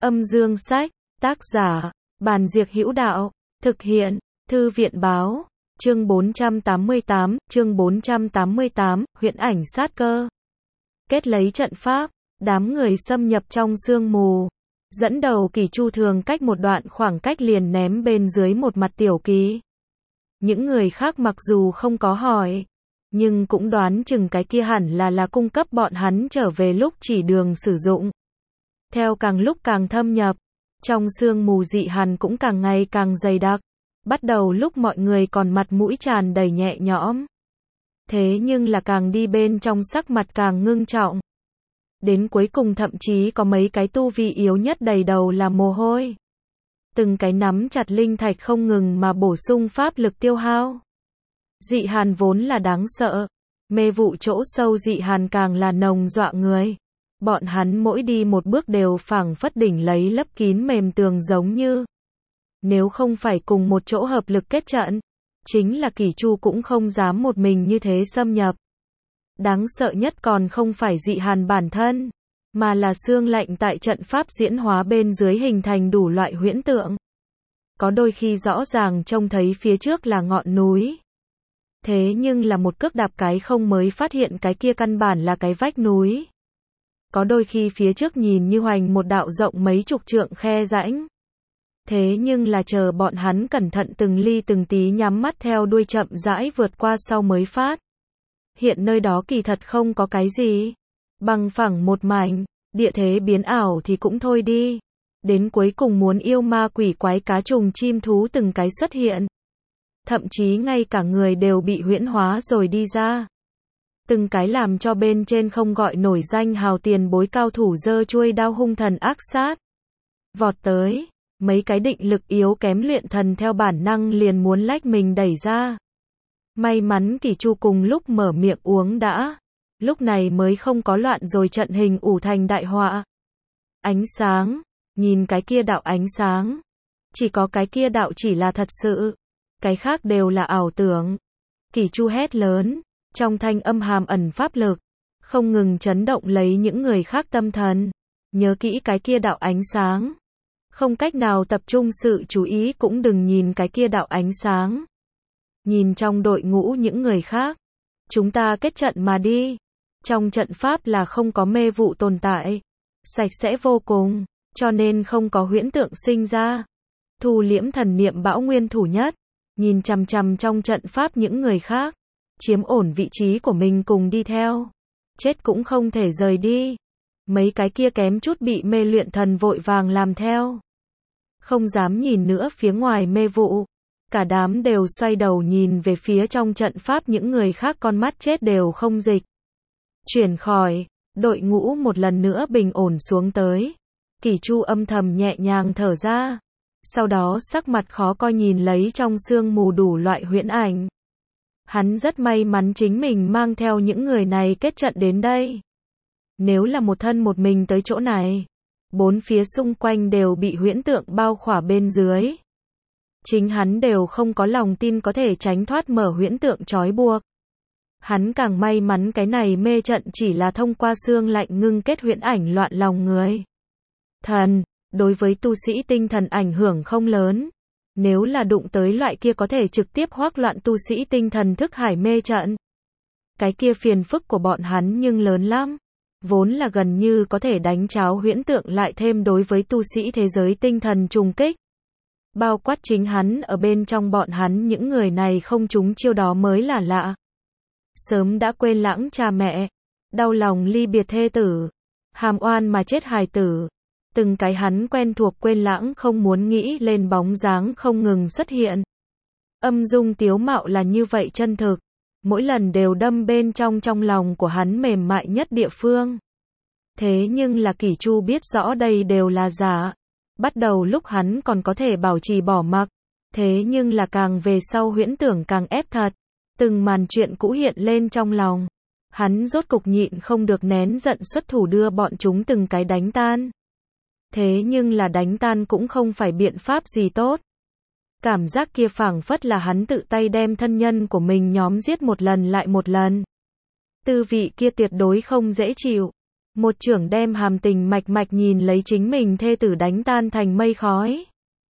Âm dương sách, tác giả, Bàn Diệc Hữu Đạo, thực hiện, Thư viện báo, chương 488, huyễn ảnh sát cơ. Kết lấy trận pháp, đám người xâm nhập trong sương mù. Dẫn đầu Kỳ Chu thường cách một đoạn khoảng cách liền ném bên dưới một mặt tiểu kỳ. Những người khác mặc dù không có hỏi, nhưng cũng đoán chừng cái kia hẳn là cung cấp bọn hắn trở về lúc chỉ đường sử dụng. Theo càng lúc càng thâm nhập, trong sương mù dị hàn cũng càng ngày càng dày đặc. Bắt đầu lúc mọi người còn mặt mũi tràn đầy nhẹ nhõm. Thế nhưng là càng đi bên trong sắc mặt càng ngưng trọng. Đến cuối cùng thậm chí có mấy cái tu vi yếu nhất đầy đầu là mồ hôi. Từng cái nắm chặt linh thạch không ngừng mà bổ sung pháp lực tiêu hao. Dị hàn vốn là đáng sợ. Mê vụ chỗ sâu dị hàn càng là nồng dọa người. Bọn hắn mỗi đi một bước đều phảng phất đỉnh lấy lấp kín mềm tường giống như. Nếu không phải cùng một chỗ hợp lực kết trận, chính là Kỳ Chu cũng không dám một mình như thế xâm nhập. Đáng sợ nhất còn không phải dị hàn bản thân, mà là xương lạnh tại trận pháp diễn hóa bên dưới hình thành đủ loại huyễn tượng. Có đôi khi rõ ràng trông thấy phía trước là ngọn núi. Thế nhưng là một cước đạp cái không mới phát hiện cái kia căn bản là cái vách núi. Có đôi khi phía trước nhìn như hoành một đạo rộng mấy chục trượng khe rãnh. Thế nhưng là chờ bọn hắn cẩn thận từng ly từng tí nhắm mắt theo đuôi chậm rãi vượt qua sau mới phát. Hiện nơi đó kỳ thật không có cái gì. Bằng phẳng một mảnh, địa thế biến ảo thì cũng thôi đi. Đến cuối cùng muốn yêu ma quỷ quái cá trùng chim thú từng cái xuất hiện. Thậm chí ngay cả người đều bị huyễn hóa rồi đi ra. Từng cái làm cho bên trên không gọi nổi danh hào tiền bối cao thủ giơ chuôi đao hung thần ác sát. Vọt tới. Mấy cái định lực yếu kém luyện thần theo bản năng liền muốn lách mình đẩy ra. May mắn Kỳ Chu cùng lúc mở miệng uống đã. Lúc này mới không có loạn rồi trận hình ủ thành đại họa. Ánh sáng. Nhìn cái kia đạo ánh sáng. Chỉ có cái kia đạo chỉ là thật sự. Cái khác đều là ảo tưởng. Kỳ Chu hét lớn. Trong thanh âm hàm ẩn pháp lực. Không ngừng chấn động lấy những người khác tâm thần. Nhớ kỹ cái kia đạo ánh sáng. Không cách nào tập trung sự chú ý cũng đừng nhìn cái kia đạo ánh sáng. Nhìn trong đội ngũ những người khác. Chúng ta kết trận mà đi. Trong trận pháp là không có mê vụ tồn tại. Sạch sẽ vô cùng, cho nên không có huyễn tượng sinh ra. Thu liễm thần niệm bão nguyên thủ nhất. Nhìn chằm chằm trong trận pháp những người khác. Chiếm ổn vị trí của mình cùng đi theo. Chết cũng không thể rời đi. Mấy cái kia kém chút bị mê luyện thần vội vàng làm theo. Không dám nhìn nữa phía ngoài mê vụ. Cả đám đều xoay đầu nhìn về phía trong trận pháp những người khác con mắt chết đều không dịch. Chuyển khỏi, đội ngũ một lần nữa bình ổn xuống tới. Kỳ Chu âm thầm nhẹ nhàng thở ra. Sau đó sắc mặt khó coi nhìn lấy trong sương mù đủ loại huyễn ảnh. Hắn rất may mắn chính mình mang theo những người này kết trận đến đây. Nếu là một thân một mình tới chỗ này, bốn phía xung quanh đều bị huyễn tượng bao khỏa bên dưới. Chính hắn đều không có lòng tin có thể tránh thoát mở huyễn tượng trói buộc. Hắn càng may mắn cái này mê trận chỉ là thông qua xương lạnh ngưng kết huyễn ảnh loạn lòng người. Thần, đối với tu sĩ tinh thần ảnh hưởng không lớn. Nếu là đụng tới loại kia có thể trực tiếp hoắc loạn tu sĩ tinh thần thức hải mê trận. Cái kia phiền phức của bọn hắn nhưng lớn lắm. Vốn là gần như có thể đánh tráo huyễn tượng lại thêm đối với tu sĩ thế giới tinh thần trùng kích. Bao quát chính hắn ở bên trong bọn hắn những người này không trúng chiêu đó mới là lạ. Sớm đã quên lãng cha mẹ, đau lòng ly biệt thê tử, hàm oan mà chết hài tử. Từng cái hắn quen thuộc quên lãng không muốn nghĩ lên bóng dáng không ngừng xuất hiện. Âm dung tiếu mạo là như vậy chân thực. Mỗi lần đều đâm bên trong lòng của hắn mềm mại nhất địa phương. Thế nhưng là Kỳ Chu biết rõ đây đều là giả. Bắt đầu lúc hắn còn có thể bảo trì bỏ mặc. Thế nhưng là càng về sau huyễn tưởng càng ép thật. Từng màn chuyện cũ hiện lên trong lòng. Hắn rốt cục nhịn không được nén giận xuất thủ đưa bọn chúng từng cái đánh tan. Thế nhưng là đánh tan cũng không phải biện pháp gì tốt. Cảm giác kia phảng phất là hắn tự tay đem thân nhân của mình nhóm giết một lần lại một lần. Tư vị kia tuyệt đối không dễ chịu. Một chưởng đem hàm tình mạch mạch nhìn lấy chính mình thê tử đánh tan thành mây khói.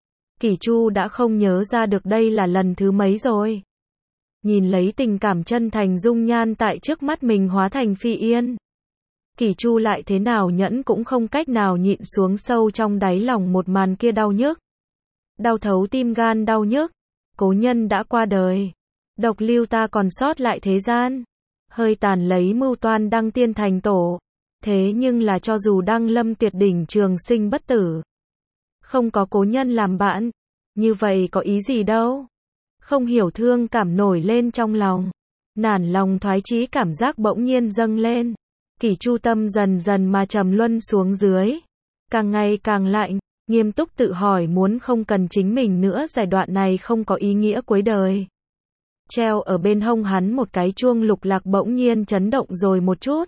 Kỷ Chu đã không nhớ ra được đây là lần thứ mấy rồi. Nhìn lấy tình cảm chân thành dung nhan tại trước mắt mình hóa thành phi yên. Kỷ Chu lại thế nào nhẫn cũng không cách nào nhịn xuống sâu trong đáy lòng một màn kia đau nhức. Đau thấu tim gan đau nhức. Cố nhân đã qua đời. Độc lưu ta còn sót lại thế gian. Hơi tàn lấy mưu toan đăng tiên thành tổ. Thế nhưng là cho dù đăng lâm tuyệt đỉnh trường sinh bất tử. Không có cố nhân làm bạn. Như vậy có ý gì đâu. Không hiểu thương cảm nổi lên trong lòng. Nản lòng thoái chí cảm giác bỗng nhiên dâng lên. Kỷ Chu tâm dần dần mà trầm luân xuống dưới. Càng ngày càng lạnh. Nghiêm túc tự hỏi muốn không cần chính mình nữa giai đoạn này không có ý nghĩa cuối đời. Treo ở bên hông hắn một cái chuông lục lạc bỗng nhiên chấn động rồi một chút.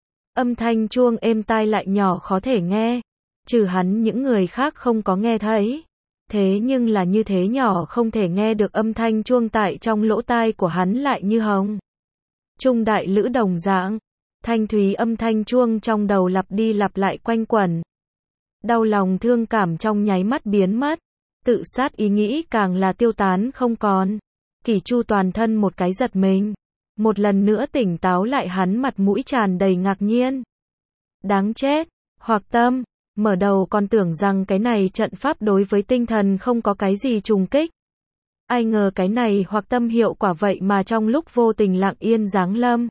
Âm thanh chuông êm tai lại nhỏ khó thể nghe. Trừ hắn những người khác không có nghe thấy. Thế nhưng là như thế nhỏ không thể nghe được âm thanh chuông tại trong lỗ tai của hắn lại như hồng. Trung đại lữ đồng dạng. Thanh thúy âm thanh chuông trong đầu lặp đi lặp lại quanh quẩn. Đau lòng thương cảm trong nháy mắt biến mất. Tự sát ý nghĩ càng là tiêu tán không còn. Kỷ Chu toàn thân một cái giật mình. Một lần nữa tỉnh táo lại hắn mặt mũi tràn đầy ngạc nhiên. Đáng chết. Hoặc tâm. Mở đầu còn tưởng rằng cái này trận pháp đối với tinh thần không có cái gì trùng kích. Ai ngờ cái này hoặc tâm hiệu quả vậy mà trong lúc vô tình lặng yên giáng lâm.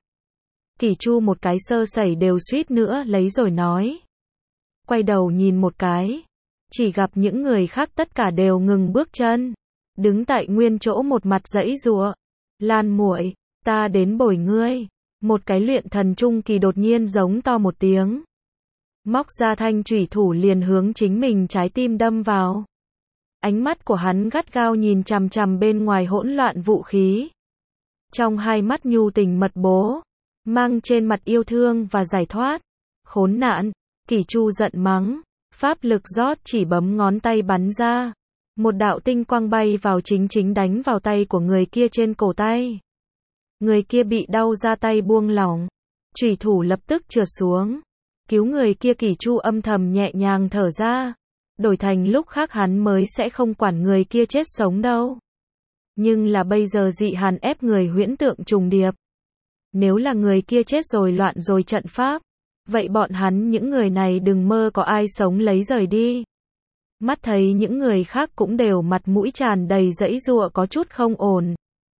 Kỷ Chu một cái sơ sẩy đều suýt nữa lấy rồi nói. Quay đầu nhìn một cái. Chỉ gặp những người khác tất cả đều ngừng bước chân. Đứng tại nguyên chỗ một mặt giãy giụa. Lan muội, ta đến bồi ngươi. Một cái luyện thần trung kỳ đột nhiên giống to một tiếng. Móc ra thanh chủy thủ liền hướng chính mình trái tim đâm vào. Ánh mắt của hắn gắt gao nhìn chằm chằm bên ngoài hỗn loạn vũ khí. Trong hai mắt nhu tình mật bố. Mang trên mặt yêu thương và giải thoát. Khốn nạn. Kỷ Chu giận mắng. Pháp lực rót chỉ bấm ngón tay bắn ra. Một đạo tinh quang bay vào chính đánh vào tay của người kia trên cổ tay. Người kia bị đau ra tay buông lỏng. Chủy thủ lập tức trượt xuống. Cứu người kia Kỷ Chu âm thầm nhẹ nhàng thở ra. Đổi thành lúc khác hắn mới sẽ không quản người kia chết sống đâu. Nhưng là bây giờ dị hàn ép người huyễn tượng trùng điệp. Nếu là người kia chết rồi loạn rồi trận pháp. Vậy bọn hắn những người này đừng mơ có ai sống lấy rời đi. Mắt thấy những người khác cũng đều mặt mũi tràn đầy giãy giụa có chút không ổn.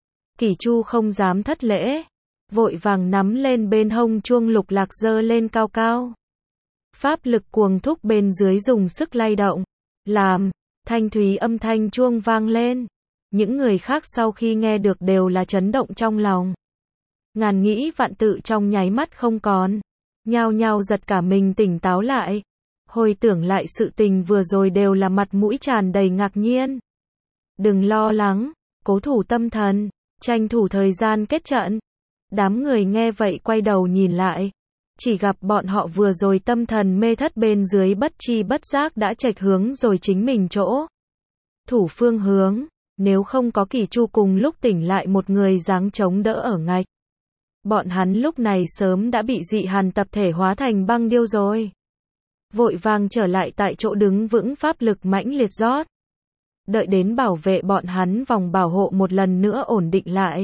Kỷ Chu không dám thất lễ. Vội vàng nắm lên bên hông chuông lục lạc giơ lên cao cao. Pháp lực cuồng thúc bên dưới dùng sức lay động. Làm. Thanh thúy âm thanh chuông vang lên. Những người khác sau khi nghe được đều là chấn động trong lòng. Ngàn nghĩ vạn tự trong nháy mắt không còn. Nhao nhao giật cả mình tỉnh táo lại. Hồi tưởng lại sự tình vừa rồi đều là mặt mũi tràn đầy ngạc nhiên. Đừng lo lắng, cố thủ tâm thần, tranh thủ thời gian kết trận. Đám người nghe vậy quay đầu nhìn lại. Chỉ gặp bọn họ vừa rồi tâm thần mê thất bên dưới bất chi bất giác đã chệch hướng rồi chính mình chỗ. Thủ phương hướng, nếu không có Kỷ Chu cùng lúc tỉnh lại một người dáng chống đỡ ở ngạch. Bọn hắn lúc này sớm đã bị dị hàn tập thể hóa thành băng điêu rồi. Vội vàng trở lại tại chỗ đứng vững pháp lực mãnh liệt rót. Đợi đến bảo vệ bọn hắn vòng bảo hộ một lần nữa ổn định lại.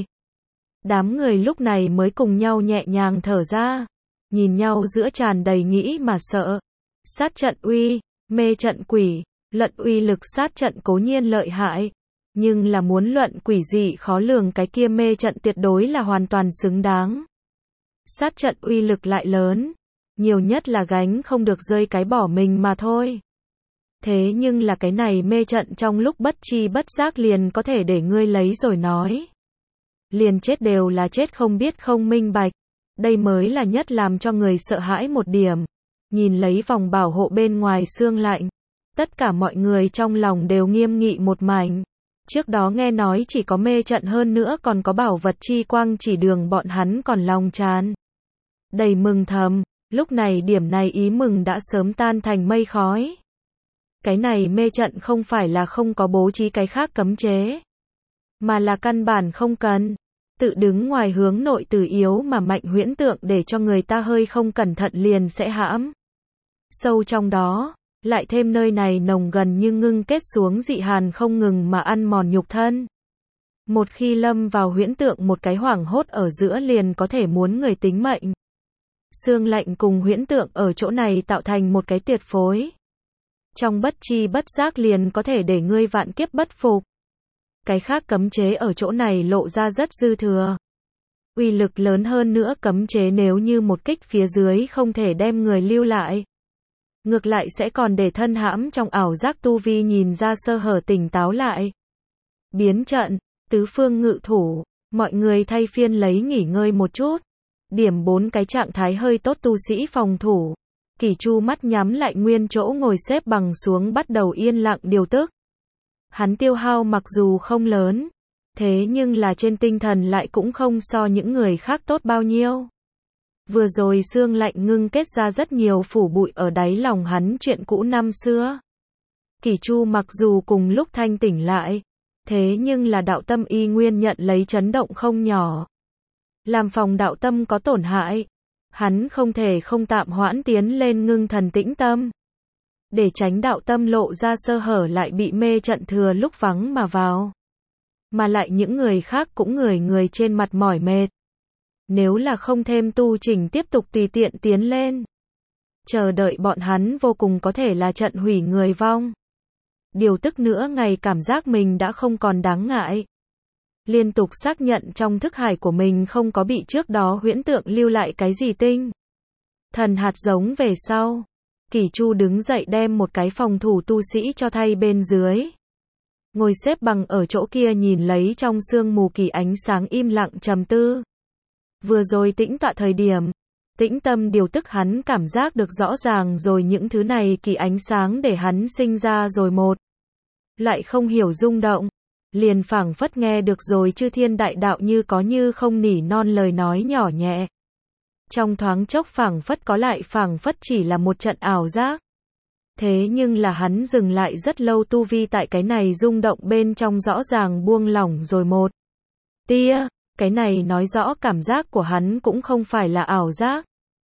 Đám người lúc này mới cùng nhau nhẹ nhàng thở ra. Nhìn nhau giữa tràn đầy nghĩ mà sợ. Sát trận uy, mê trận quỷ, luận uy lực sát trận cố nhiên lợi hại. Nhưng là muốn luận quỷ dị khó lường cái kia mê trận tuyệt đối là hoàn toàn xứng đáng. Sát trận uy lực lại lớn. Nhiều nhất là gánh không được rơi cái bỏ mình mà thôi. Thế nhưng là cái này mê trận trong lúc bất chi bất giác liền có thể để ngươi lấy rồi nói. Liền chết đều là chết không biết không minh bạch. Đây mới là nhất làm cho người sợ hãi một điểm. Nhìn lấy vòng bảo hộ bên ngoài xương lạnh. Tất cả mọi người trong lòng đều nghiêm nghị một mảnh. Trước đó nghe nói chỉ có mê trận hơn nữa còn có bảo vật chi quang chỉ đường bọn hắn còn lòng tràn. Đầy mừng thầm, lúc này điểm này ý mừng đã sớm tan thành mây khói. Cái này mê trận không phải là không có bố trí cái khác cấm chế. Mà là căn bản không cần. Tự đứng ngoài hướng nội từ yếu mà mạnh huyễn tượng để cho người ta hơi không cẩn thận liền sẽ hãm sâu trong đó, lại thêm nơi này nồng gần như ngưng kết xuống dị hàn không ngừng mà ăn mòn nhục thân. Một khi lâm vào huyễn tượng một cái hoảng hốt ở giữa liền có thể muốn người tính mệnh. Xương lạnh cùng huyễn tượng ở chỗ này tạo thành một cái tuyệt phối. Trong bất chi bất giác liền có thể để ngươi vạn kiếp bất phục. Cái khác cấm chế ở chỗ này lộ ra rất dư thừa. Uy lực lớn hơn nữa cấm chế nếu như một kích phía dưới không thể đem người lưu lại. Ngược lại sẽ còn để thân hãm trong ảo giác tu vi nhìn ra sơ hở tỉnh táo lại. Biến trận, tứ phương ngự thủ, mọi người thay phiên lấy nghỉ ngơi một chút. Điểm 4 cái trạng thái hơi tốt tu sĩ phòng thủ. Kỷ Chu mắt nhắm lại nguyên chỗ ngồi xếp bằng xuống bắt đầu yên lặng điều tức. Hắn tiêu hao mặc dù không lớn, thế nhưng là trên tinh thần lại cũng không so những người khác tốt bao nhiêu. Vừa rồi xương lạnh ngưng kết ra rất nhiều phủ bụi ở đáy lòng hắn chuyện cũ năm xưa. Kỷ Chu mặc dù cùng lúc thanh tỉnh lại, thế nhưng là đạo tâm y nguyên nhận lấy chấn động không nhỏ. Làm phòng đạo tâm có tổn hại, hắn không thể không tạm hoãn tiến lên ngưng thần tĩnh tâm. Để tránh đạo tâm lộ ra sơ hở lại bị mê trận thừa lúc vắng mà vào. Mà lại những người khác cũng người trên mặt mỏi mệt. Nếu là không thêm tu chỉnh tiếp tục tùy tiện tiến lên. Chờ đợi bọn hắn vô cùng có thể là trận hủy người vong. Điều tức nữa ngày cảm giác mình đã không còn đáng ngại. Liên tục xác nhận trong thức hải của mình không có bị trước đó huyễn tượng lưu lại cái gì tinh thần hạt giống về sau. Kỷ Chu đứng dậy đem một cái phòng thủ tu sĩ cho thay bên dưới. Ngồi xếp bằng ở chỗ kia nhìn lấy trong sương mù kỳ ánh sáng im lặng trầm tư. Vừa rồi tĩnh tọa thời điểm, tĩnh tâm điều tức hắn cảm giác được rõ ràng rồi những thứ này kỳ ánh sáng để hắn sinh ra rồi một. Lại không hiểu rung động. Liền phảng phất nghe được rồi chư thiên đại đạo như có như không nỉ non lời nói nhỏ nhẹ. Trong thoáng chốc phảng phất có lại phảng phất chỉ là một trận ảo giác. Thế nhưng là hắn dừng lại rất lâu tu vi tại cái này rung động bên trong rõ ràng buông lỏng rồi một tia, cái này nói rõ cảm giác của hắn cũng không phải là ảo giác,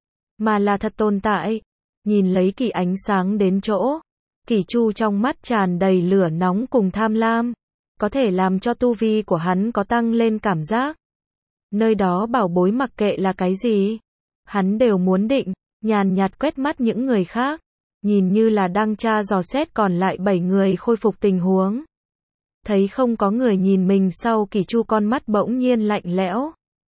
mà là thật tồn tại. Nhìn lấy kỳ ánh sáng đến chỗ, Kỷ Chu trong mắt tràn đầy lửa nóng cùng tham lam, có thể làm cho tu vi của hắn có tăng lên cảm giác. Nơi đó bảo bối mặc kệ là cái gì, hắn đều muốn định, nhàn nhạt quét mắt những người khác, nhìn như là đang tra dò xét còn lại 7 người khôi phục tình huống. Thấy không có người nhìn mình sau Kỷ Chu con mắt bỗng nhiên lạnh lẽo.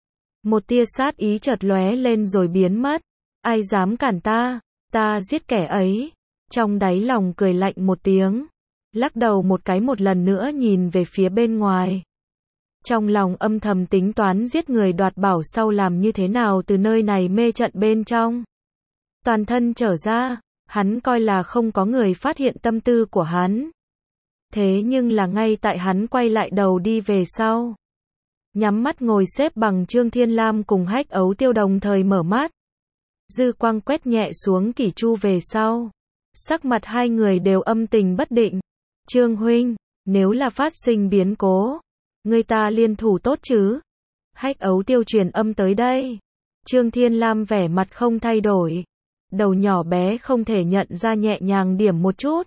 Một tia sát ý chợt lóe lên rồi biến mất. Ai dám cản ta, ta giết kẻ ấy. Trong đáy lòng cười lạnh một tiếng, lắc đầu một cái một lần nữa nhìn về phía bên ngoài. Trong lòng âm thầm tính toán giết người đoạt bảo sau làm như thế nào từ nơi này mê trận bên trong. Toàn thân trở ra, hắn coi là không có người phát hiện tâm tư của hắn. Thế nhưng là ngay tại hắn quay lại đầu đi về sau. Nhắm mắt ngồi xếp bằng Trương Thiên Lam cùng Hách Ấu Tiêu đồng thời mở mắt. Dư quang quét nhẹ xuống Kỷ Chu về sau. Sắc mặt hai người đều âm tình bất định. Trương huynh, nếu là phát sinh biến cố, người ta liên thủ tốt chứ? Hách Ấu Tiêu truyền âm tới đây. Trương Thiên Lam vẻ mặt không thay đổi. Đầu nhỏ bé không thể nhận ra nhẹ nhàng điểm một chút.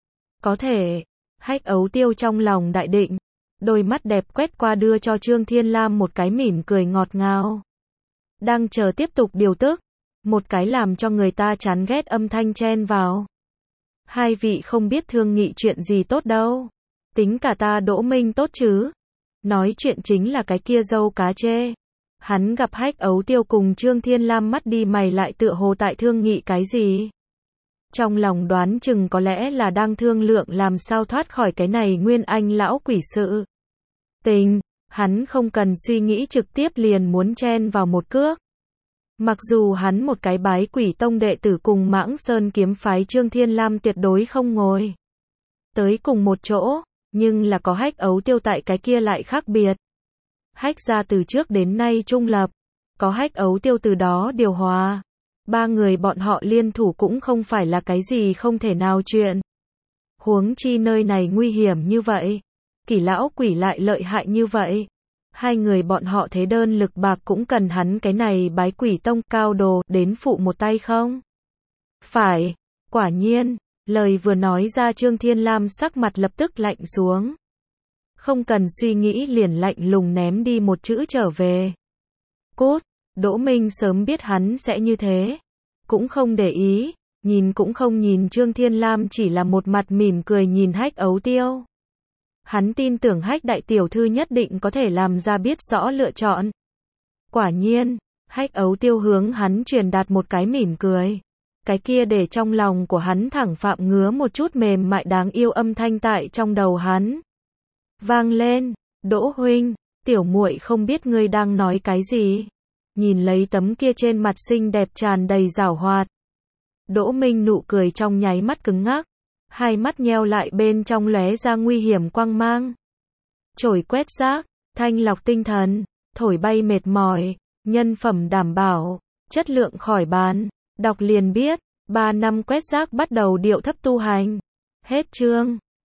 Có thể. Hách Ấu Tiêu trong lòng đại định. Đôi mắt đẹp quét qua đưa cho Trương Thiên Lam một cái mỉm cười ngọt ngào. Đang chờ tiếp tục điều tức. Một cái làm cho người ta chán ghét âm thanh chen vào. Hai vị không biết thương nghị chuyện gì tốt đâu. Tính cả ta Đỗ Minh tốt chứ. Nói chuyện chính là cái kia dâu cá chê. Hắn gặp Hách Ấu Tiêu cùng Trương Thiên Lam mắt đi mày lại tựa hồ tại thương nghị cái gì. Trong lòng đoán chừng có lẽ là đang thương lượng làm sao thoát khỏi cái này nguyên anh lão quỷ sự. Tình, hắn không cần suy nghĩ trực tiếp liền muốn chen vào một cước. Mặc dù hắn một cái bái quỷ tông đệ tử cùng Mãng Sơn kiếm phái Trương Thiên Lam tuyệt đối không ngồi tới cùng một chỗ, nhưng là có Hách Ấu Tiêu tại cái kia lại khác biệt. Hách gia từ trước đến nay trung lập, có Hách Ấu Tiêu từ đó điều hòa. Ba người bọn họ liên thủ cũng không phải là cái gì không thể nào chuyện. Huống chi nơi này nguy hiểm như vậy, Kỷ lão quỷ lại lợi hại như vậy. Hai người bọn họ thế đơn lực bạc cũng cần hắn cái này bái quỷ tông cao đồ đến phụ một tay không? Phải, quả nhiên, lời vừa nói ra Trương Thiên Lam sắc mặt lập tức lạnh xuống. Không cần suy nghĩ liền lạnh lùng ném đi một chữ trở về. Cút, Đỗ Minh sớm biết hắn sẽ như thế. Cũng không để ý, nhìn cũng không nhìn Trương Thiên Lam chỉ là một mặt mỉm cười nhìn Hách Ấu Tiêu. Hắn tin tưởng Hách đại tiểu thư nhất định có thể làm ra biết rõ lựa chọn. Quả nhiên, Hách Ấu Tiêu hướng hắn truyền đạt một cái mỉm cười. Cái kia để trong lòng của hắn thẳng phạm ngứa một chút mềm mại đáng yêu âm thanh tại trong đầu hắn vang lên, Đỗ huynh, tiểu muội không biết ngươi đang nói cái gì. Nhìn lấy tấm kia trên mặt xinh đẹp tràn đầy giảo hoạt. Đỗ Minh nụ cười trong nháy mắt cứng ngắc, hai mắt nheo lại bên trong lóe ra nguy hiểm quang mang. Chổi quét rác, thanh lọc tinh thần, thổi bay mệt mỏi, nhân phẩm đảm bảo, chất lượng khỏi bàn, đọc liền biết, 3 năm quét rác bắt đầu điệu thấp tu hành. Hết chương.